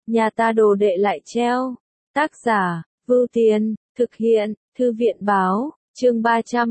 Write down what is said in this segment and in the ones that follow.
nhà ta đồ đệ lại treo. Tác giả, Vưu Tiền, thực hiện, Thư viện báo, chương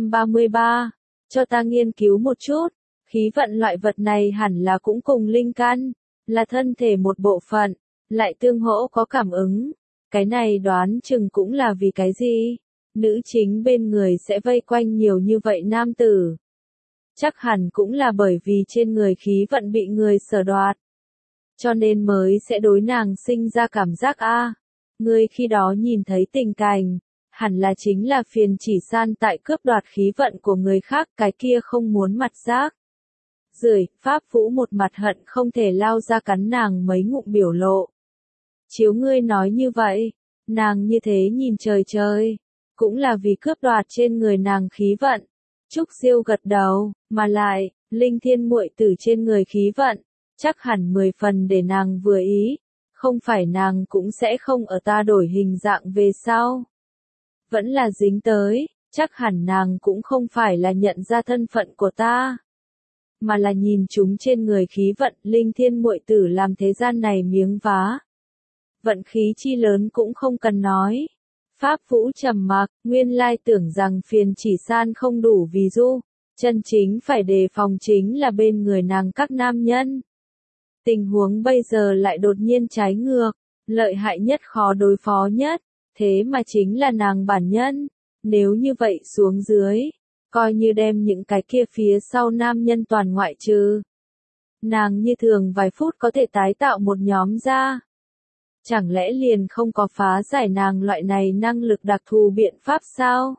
333. Cho ta nghiên cứu một chút, khí vận loại vật này hẳn là cũng cùng linh căn, là thân thể một bộ phận, lại tương hỗ có cảm ứng. Cái này đoán chừng cũng là vì cái gì? Nữ chính bên người sẽ vây quanh nhiều như vậy nam tử. Chắc hẳn cũng là bởi vì trên người khí vận bị người sở đoạt. Cho nên mới sẽ đối nàng sinh ra cảm giác Ngươi khi đó nhìn thấy tình cảnh, hẳn là chính là Phiền Chỉ San tại cướp đoạt khí vận của người khác, cái kia không muốn mặt giác. Rưởi, Pháp Vũ một mặt hận không thể lao ra cắn nàng mấy ngụm biểu lộ. Chiếu ngươi nói như vậy, nàng như thế nhìn trời, cũng là vì cướp đoạt trên người nàng khí vận. Trúc Diêu gật đầu, mà lại, Linh Thiên muội tử trên người khí vận, chắc hẳn 10 phần để nàng vừa ý, không phải nàng cũng sẽ không ở ta đổi hình dạng về sau. Vẫn là dính tới, chắc hẳn nàng cũng không phải là nhận ra thân phận của ta, mà là nhìn chúng trên người khí vận. Linh Thiên muội tử làm thế gian này miếng vá. Vận khí chi lớn cũng không cần nói. Pháp Vũ trầm mặc, nguyên lai tưởng rằng Phiền Chỉ San không đủ ví dụ, chân chính phải đề phòng chính là bên người nàng các nam nhân. Tình huống bây giờ lại đột nhiên trái ngược, lợi hại nhất khó đối phó nhất, thế mà chính là nàng bản nhân. Nếu như vậy xuống dưới, coi như đem những cái kia phía sau nam nhân toàn ngoại trừ. Nàng như thường vài phút có thể tái tạo một nhóm ra. Chẳng lẽ liền không có phá giải nàng loại này năng lực đặc thù biện pháp sao?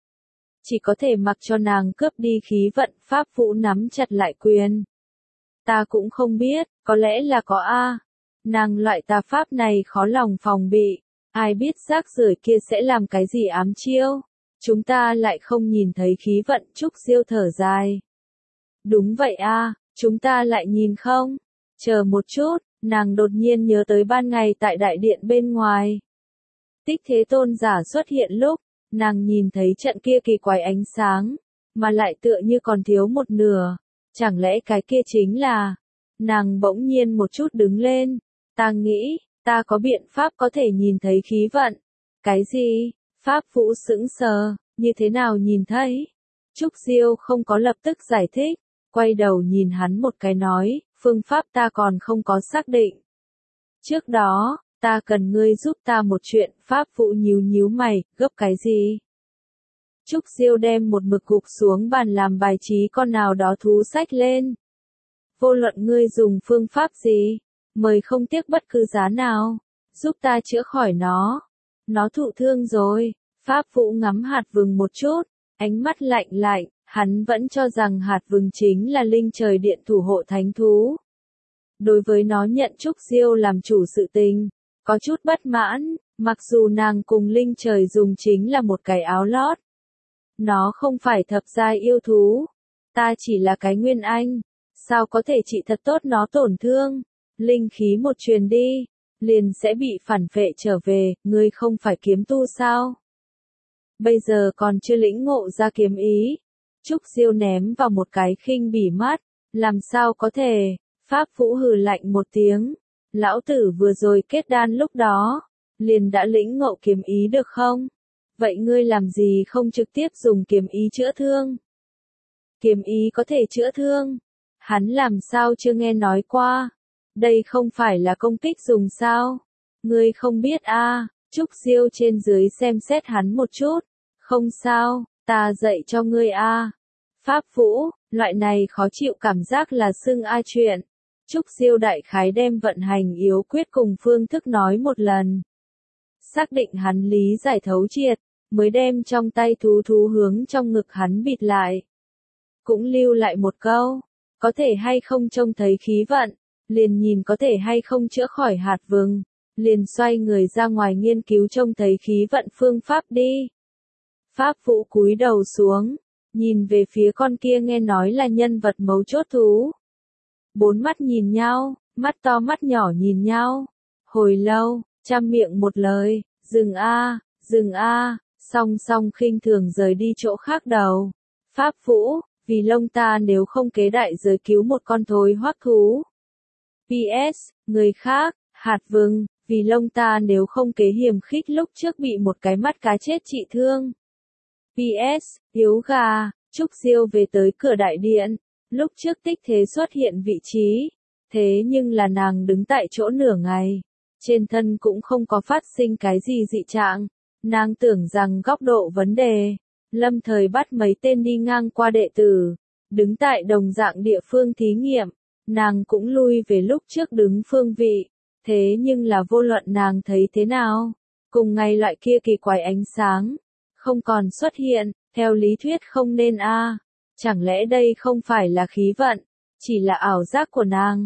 Chỉ có thể mặc cho nàng cướp đi khí vận. Pháp Vũ nắm chặt lại quyền. Ta cũng không biết, có lẽ là có nàng loại tà pháp này khó lòng phòng bị. Ai biết rác rưởi kia sẽ làm cái gì ám chiêu? Chúng ta lại không nhìn thấy khí vận. Trúc Diêu thở dài. Đúng vậy chúng ta lại nhìn không? Chờ một chút. Nàng đột nhiên nhớ tới ban ngày tại đại điện bên ngoài. Tích Thế Tôn giả xuất hiện lúc, nàng nhìn thấy trận kia kỳ quái ánh sáng, mà lại tựa như còn thiếu một nửa. Chẳng lẽ cái kia chính là... Nàng bỗng nhiên một chút đứng lên. Ta nghĩ, ta có biện pháp có thể nhìn thấy khí vận. Cái gì? Pháp Vũ sững sờ, như thế nào nhìn thấy? Trúc Diêu không có lập tức giải thích, quay đầu nhìn hắn một cái nói, phương pháp ta còn không có xác định. Trước đó, ta cần ngươi giúp ta một chuyện. Pháp Vũ nhíu mày, gấp cái gì? Trúc Diêu đem một mực gục xuống bàn làm bài trí con nào đó thú sách lên. Vô luận ngươi dùng phương pháp gì, mời không tiếc bất cứ giá nào, giúp ta chữa khỏi nó. Nó thụ thương rồi. Pháp Vũ ngắm hạt vừng một chút, ánh mắt lạnh, hắn vẫn cho rằng hạt vừng chính là linh trời điện thủ hộ thánh thú. Đối với nó nhận Trúc Diêu làm chủ sự tình, có chút bất mãn, mặc dù nàng cùng linh trời dùng chính là một cái áo lót. Nó không phải thập giai yêu thú, ta chỉ là cái nguyên anh, sao có thể trị thật tốt nó tổn thương? Linh khí một truyền đi, liền sẽ bị phản phệ trở về. Ngươi không phải kiếm tu sao? Bây giờ còn chưa lĩnh ngộ ra kiếm ý. Trúc Diêu ném vào một cái khinh bỉ mắt, làm sao có thể? Pháp Vũ hừ lạnh một tiếng. Lão tử vừa rồi kết đan lúc đó, liền đã lĩnh ngộ kiếm ý được không? Vậy ngươi làm gì không trực tiếp dùng kiếm ý chữa thương? Kiếm ý có thể chữa thương? Hắn làm sao chưa nghe nói qua? Đây không phải là công kích dùng sao? Ngươi không biết Trúc Diêu trên dưới xem xét hắn một chút. Không sao, ta dạy cho ngươi Pháp Vũ, loại này khó chịu cảm giác là xưng chuyện. Trúc Diêu đại khái đem vận hành yếu quyết cùng phương thức nói một lần. Xác định hắn lý giải thấu triệt, mới đem trong tay thú hướng trong ngực hắn bịt lại. Cũng lưu lại một câu, có thể hay không trông thấy khí vận, liền nhìn có thể hay không chữa khỏi hạt vừng, liền xoay người ra ngoài nghiên cứu trông thấy khí vận phương pháp đi. Pháp Vũ cúi đầu xuống, nhìn về phía con kia nghe nói là nhân vật mấu chốt thú. Bốn mắt nhìn nhau, mắt to mắt nhỏ nhìn nhau. Hồi lâu, trăm miệng một lời, dừng song song khinh thường rời đi chỗ khác đầu. Pháp Vũ, vì lông ta nếu không kế đại giới cứu một con thối hoắc thú. PS, người khác, hạt vừng, vì lông ta nếu không kế hiềm khích lúc trước bị một cái mắt cá chết trị thương. PS, yếu gà, Trúc Diêu về tới cửa đại điện, lúc trước Tích Thế xuất hiện vị trí, thế nhưng là nàng đứng tại chỗ nửa ngày, trên thân cũng không có phát sinh cái gì dị trạng, nàng tưởng rằng góc độ vấn đề, lâm thời bắt mấy tên đi ngang qua đệ tử, đứng tại đồng dạng địa phương thí nghiệm, nàng cũng lui về lúc trước đứng phương vị, thế nhưng là vô luận nàng thấy thế nào, cùng ngày loại kia kỳ quái ánh sáng, không còn xuất hiện, theo lý thuyết không nên a, chẳng lẽ đây không phải là khí vận, chỉ là ảo giác của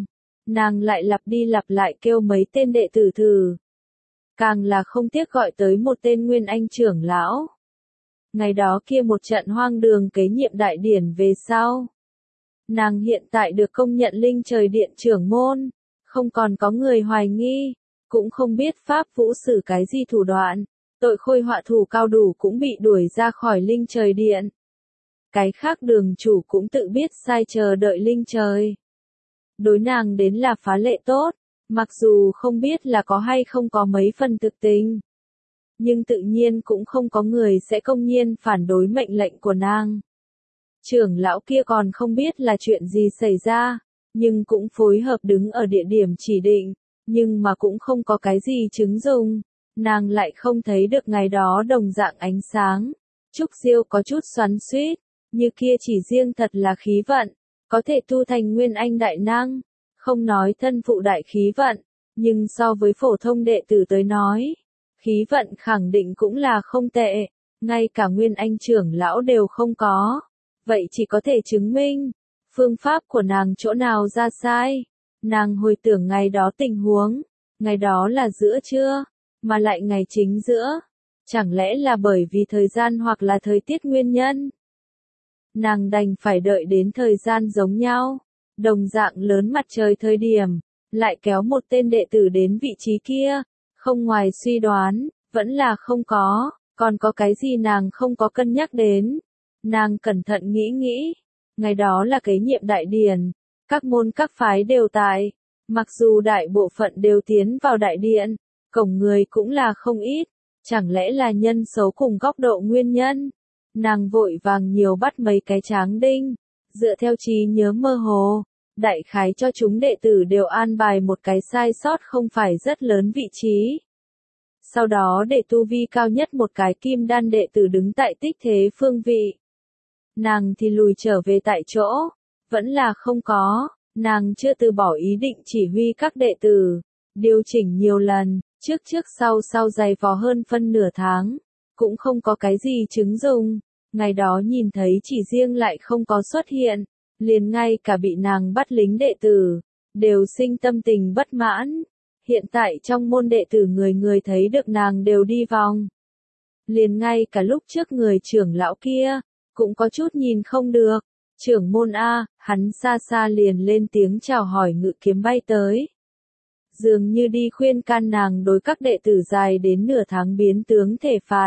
nàng lại lặp đi lặp lại kêu mấy tên đệ tử thử. Càng là không tiếc gọi tới một tên Nguyên Anh trưởng lão. Ngày đó kia một trận hoang đường kế nhiệm đại điển về sau. Nàng hiện tại được công nhận linh trời điện trưởng môn, không còn có người hoài nghi, cũng không biết pháp vũ sử cái gì thủ đoạn, tội khôi họa thủ cao đủ cũng bị đuổi ra khỏi linh trời điện. Cái khác đường chủ cũng tự biết sai chờ đợi linh trời. Đối nàng đến là phá lệ tốt, mặc dù không biết là có hay không có mấy phần thực tình. Nhưng tự nhiên cũng không có người sẽ công nhiên phản đối mệnh lệnh của nàng. Trưởng lão kia còn không biết là chuyện gì xảy ra, nhưng cũng phối hợp đứng ở địa điểm chỉ định, nhưng mà cũng không có cái gì chứng dùng. Nàng lại không thấy được ngày đó đồng dạng ánh sáng. Trúc Diêu có chút xoắn xuýt, như kia chỉ riêng thật là khí vận, có thể tu thành Nguyên Anh đại năng, không nói thân phụ đại khí vận, nhưng so với phổ thông đệ tử tới nói, khí vận khẳng định cũng là không tệ, ngay cả Nguyên Anh trưởng lão đều không có, vậy chỉ có thể chứng minh, phương pháp của nàng chỗ nào ra sai. Nàng hồi tưởng ngày đó tình huống, ngày đó là giữa trưa, mà lại ngày chính giữa, chẳng lẽ là bởi vì thời gian hoặc là thời tiết nguyên nhân. Nàng đành phải đợi đến thời gian giống nhau, đồng dạng lớn mặt trời thời điểm, lại kéo một tên đệ tử đến vị trí kia, không ngoài suy đoán, vẫn là không có, còn có cái gì nàng không có cân nhắc đến. Nàng cẩn thận nghĩ, ngày đó là kế nhiệm đại điển, các môn các phái đều tại, mặc dù đại bộ phận đều tiến vào đại điện, cổng người cũng là không ít, chẳng lẽ là nhân số cùng góc độ nguyên nhân. Nàng vội vàng nhiều bắt mấy cái tráng đinh, dựa theo trí nhớ mơ hồ, đại khái cho chúng đệ tử đều an bài một cái sai sót không phải rất lớn vị trí. Sau đó để tu vi cao nhất một cái kim đan đệ tử đứng tại Tích Thế phương vị. Nàng thì lùi trở về tại chỗ, vẫn là không có, nàng chưa từ bỏ ý định chỉ huy các đệ tử, điều chỉnh nhiều lần, trước sau dày vò hơn phân nửa tháng, cũng không có cái gì chứng dùng, ngày đó nhìn thấy chỉ riêng lại không có xuất hiện, liền ngay cả bị nàng bắt lính đệ tử, đều sinh tâm tình bất mãn, hiện tại trong môn đệ tử người người thấy được nàng đều đi vòng. Liền ngay cả lúc trước người trưởng lão kia, cũng có chút nhìn không được, trưởng môn A, hắn xa xa liền lên tiếng chào hỏi ngự kiếm bay tới. Dường như đi khuyên can nàng đối các đệ tử dài đến nửa tháng biến tướng thể phạt.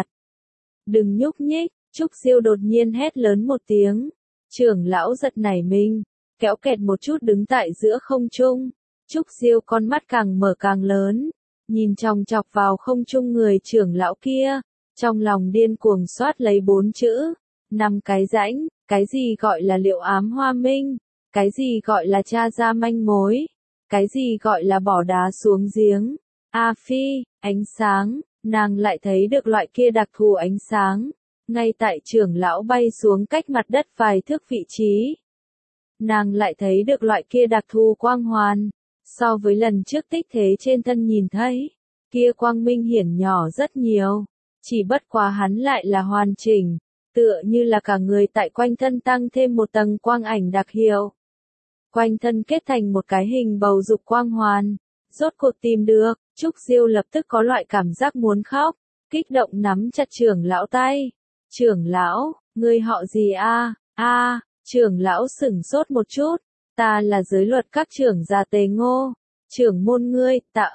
Đừng nhúc nhích, Trúc Diêu đột nhiên hét lớn một tiếng. Trưởng lão giật nảy mình, kéo kẹt một chút đứng tại giữa không trung. Trúc Diêu con mắt càng mở càng lớn, nhìn chòng chọc vào không trung người trưởng lão kia, trong lòng điên cuồng soát lấy 4 chữ, 5 cái rãnh, cái gì gọi là liệu ám hoa minh, cái gì gọi là tra ra manh mối, cái gì gọi là bỏ đá xuống giếng. A Phi, ánh sáng, nàng lại thấy được loại kia đặc thù ánh sáng, ngay tại trưởng lão bay xuống cách mặt đất vài thước vị trí. Nàng lại thấy được loại kia đặc thù quang hoàn, so với lần trước Tích Thế trên thân nhìn thấy, kia quang minh hiển nhỏ rất nhiều, chỉ bất quá hắn lại là hoàn chỉnh, tựa như là cả người tại quanh thân tăng thêm một tầng quang ảnh đặc hiệu. Quanh thân kết thành một cái hình bầu dục quang hoàn, rốt cuộc tìm được, Trúc Diêu lập tức có loại cảm giác muốn khóc, kích động nắm chặt trưởng lão tay. Trưởng lão, ngươi họ gì a? Trưởng lão sửng sốt một chút, ta là giới luật các trưởng gia Tề Ngô, trưởng môn ngươi, tạ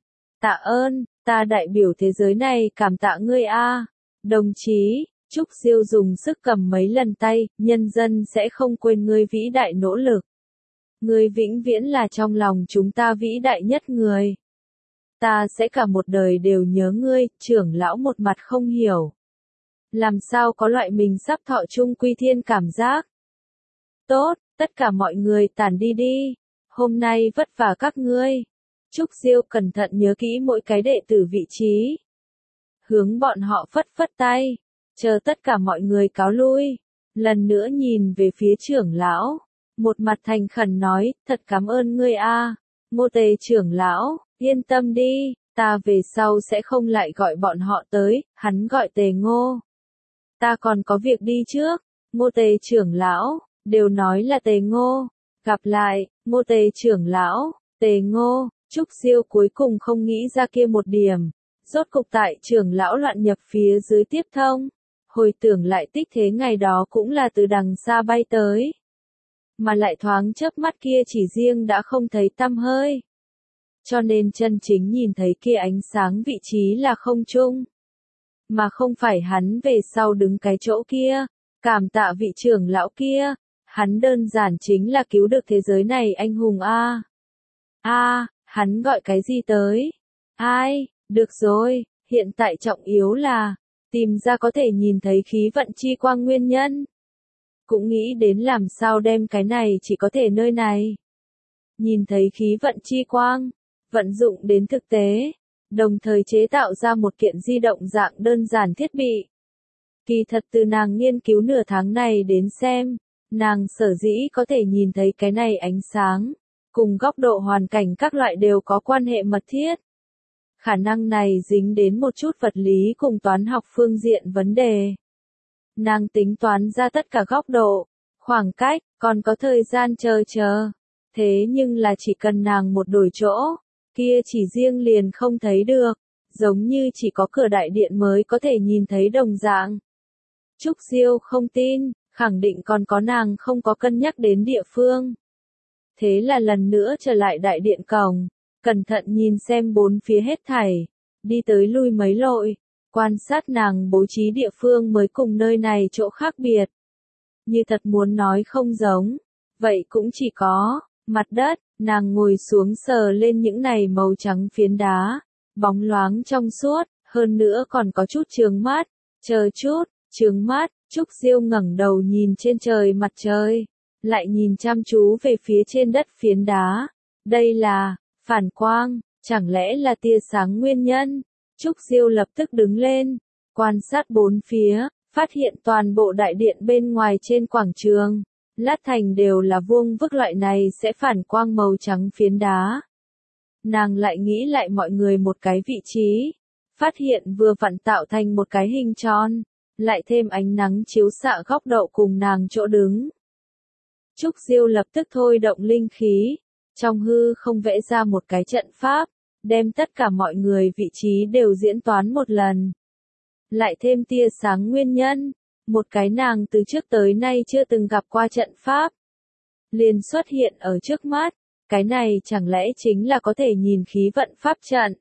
ơn, ta đại biểu thế giới này cảm tạ ngươi a. Đồng chí, Trúc Diêu dùng sức cầm mấy lần tay, nhân dân sẽ không quên ngươi vĩ đại nỗ lực. Ngươi vĩnh viễn là trong lòng chúng ta vĩ đại nhất người. ta sẽ cả một đời đều nhớ ngươi, trưởng lão một mặt không hiểu. Làm sao có loại mình sắp thọ chung quy thiên cảm giác. Tốt, tất cả mọi người tản đi đi, hôm nay vất vả các ngươi. Trúc Diêu cẩn thận nhớ kỹ mỗi cái đệ tử vị trí. Hướng bọn họ phất phất tay, chờ tất cả mọi người cáo lui. Lần nữa nhìn về phía trưởng lão, một mặt thành khẩn nói, thật cảm ơn ngươi a, Ngô Tề trưởng lão, yên tâm đi, ta về sau sẽ không lại gọi bọn họ tới, hắn gọi Tề Ngô. Ta còn có việc đi trước, Ngô Tề trưởng lão, đều nói là Tề Ngô, gặp lại, Ngô Tề trưởng lão, Tề Ngô. Trúc Diêu cuối cùng không nghĩ ra kia một điểm, rốt cục tại trưởng lão loạn nhập phía dưới tiếp thông, hồi tưởng lại tích thế ngày đó cũng là từ đằng xa bay tới, mà lại thoáng chớp mắt kia chỉ riêng đã không thấy tăm hơi, cho nên chân chính nhìn thấy kia ánh sáng vị trí là không trung, mà không phải hắn về sau đứng cái chỗ kia, cảm tạ vị trưởng lão kia, hắn đơn giản chính là cứu được thế giới này anh hùng a. Hắn gọi cái gì tới? Ai, được rồi, hiện tại trọng yếu là, tìm ra có thể nhìn thấy khí vận chi quang nguyên nhân. Cũng nghĩ đến làm sao đem cái này chỉ có thể nơi này. Nhìn thấy khí vận chi quang, vận dụng đến thực tế, đồng thời chế tạo ra một kiện di động dạng đơn giản thiết bị. Kỳ thật từ nàng nghiên cứu nửa tháng này đến xem, nàng sở dĩ có thể nhìn thấy cái này ánh sáng. Cùng góc độ hoàn cảnh các loại đều có quan hệ mật thiết. Khả năng này dính đến một chút vật lý cùng toán học phương diện vấn đề. Nàng tính toán ra tất cả góc độ, khoảng cách, còn có thời gian chờ. Thế nhưng là chỉ cần nàng một đổi chỗ, kia chỉ riêng liền không thấy được, giống như chỉ có cửa đại điện mới có thể nhìn thấy đồng dạng. Trúc Diêu không tin, khẳng định còn có nàng không có cân nhắc đến địa phương. Thế là lần nữa trở lại đại điện cổng, cẩn thận nhìn xem bốn phía hết thảy, đi tới lui mấy lội, quan sát nàng bố trí địa phương mới cùng nơi này chỗ khác biệt. Như thật muốn nói không giống, vậy cũng chỉ có, mặt đất, nàng ngồi xuống sờ lên những này màu trắng phiến đá, bóng loáng trong suốt, hơn nữa còn có chút chướng mắt, chờ chút, chướng mắt, Trúc Diêu ngẩng đầu nhìn trên trời mặt trời. Lại nhìn chăm chú về phía trên đất phiến đá. Đây là, phản quang, chẳng lẽ là tia sáng nguyên nhân? Trúc Diêu lập tức đứng lên, quan sát bốn phía, phát hiện toàn bộ đại điện bên ngoài trên quảng trường, lát thành đều là vuông vức loại này sẽ phản quang màu trắng phiến đá. Nàng lại nghĩ lại mọi người một cái vị trí, phát hiện vừa vặn tạo thành một cái hình tròn, lại thêm ánh nắng chiếu xạ góc độ cùng nàng chỗ đứng. Trúc Diêu lập tức thôi động linh khí, trong hư không vẽ ra một cái trận pháp, đem tất cả mọi người vị trí đều diễn toán một lần. Lại thêm tia sáng nguyên nhân, một cái nàng từ trước tới nay chưa từng gặp qua trận pháp. Liền xuất hiện ở trước mắt, cái này chẳng lẽ chính là có thể nhìn khí vận pháp trận.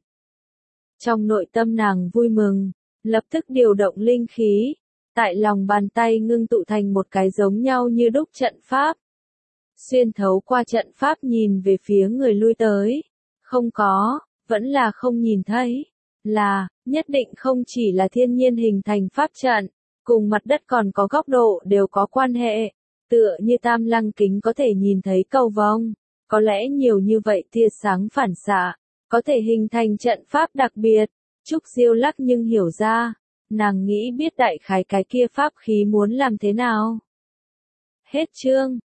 Trong nội tâm nàng vui mừng, lập tức điều động linh khí, tại lòng bàn tay ngưng tụ thành một cái giống nhau như đúc trận pháp. Xuyên thấu qua trận pháp nhìn về phía người lui tới. Không có, vẫn là không nhìn thấy. Là, nhất định không chỉ là thiên nhiên hình thành pháp trận, cùng mặt đất còn có góc độ đều có quan hệ. Tựa như tam lăng kính có thể nhìn thấy cầu vồng, có lẽ nhiều như vậy tia sáng phản xạ, có thể hình thành trận pháp đặc biệt. Trúc Diêu lắc nhưng hiểu ra, nàng nghĩ biết đại khái cái kia pháp khí muốn làm thế nào. Hết chương.